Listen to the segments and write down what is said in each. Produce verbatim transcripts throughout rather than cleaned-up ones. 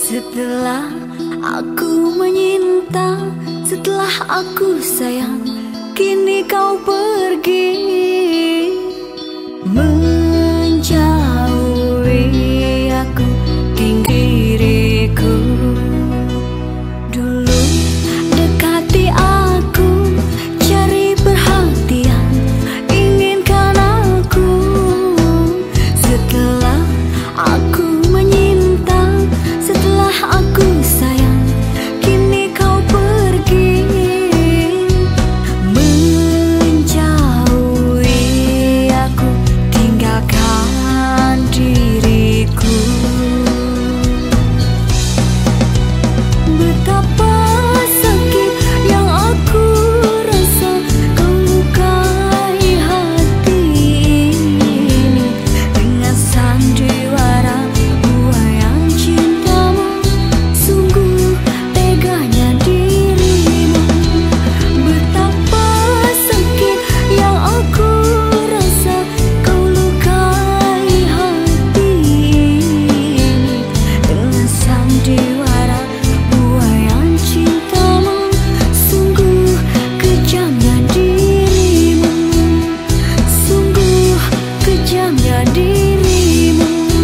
Setelah aku menyinta, setelah aku sayang, kini kau pergi menjauhi aku, tinggal diriku. Dulu dekati aku, cari perhatian, inginkan aku. Setelah aku menyinta, setelah aku sayang, kini kau pergi menjauhi aku, tinggalkan diriku. Betapa sakit yang aku rasa, kau lukai hati ini dengan sandiwara buayan cintamu. Sungguh teganya dirimu. Betapa sakit yang aku rasa, kau lukai hati ini dengan sandiwara buayan cintamu. Sungguh kejamnya dirimu, sungguh kejamnya dirimu.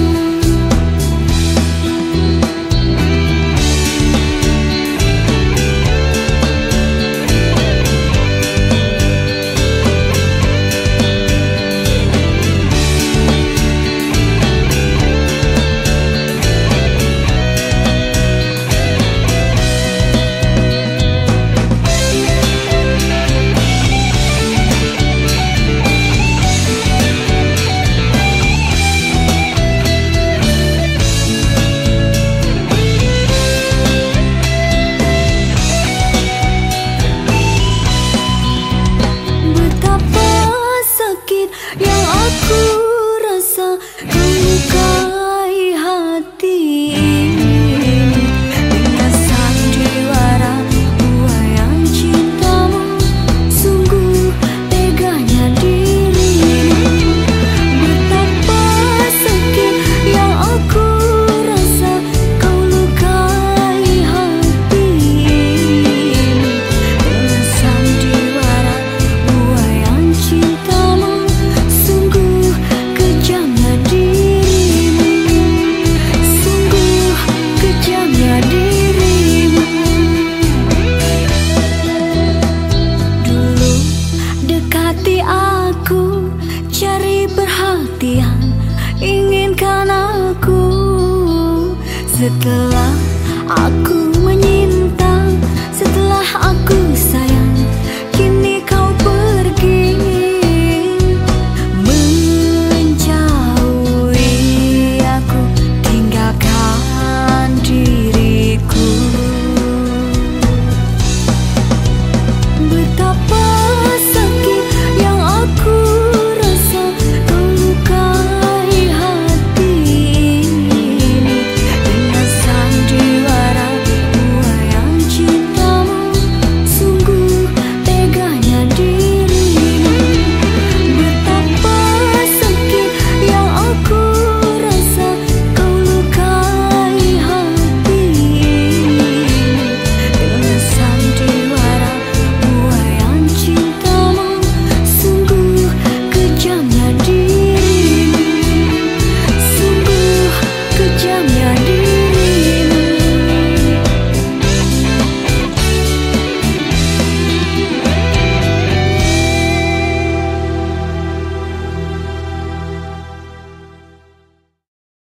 Betapa sakit yang aku rasa, kau lukai hati ini dengan sandiwara buayan cintamu. Sungguh teganya dirimu. Betapa sakit yang aku rasa, kau lukai hati ini dengan sandiwara buayan cintamu. Sungguh kejamnya dirimu, sungguh kejamnya dirimu. Dulu dekati aku, cari perhatian, inginkan aku. Setelah aku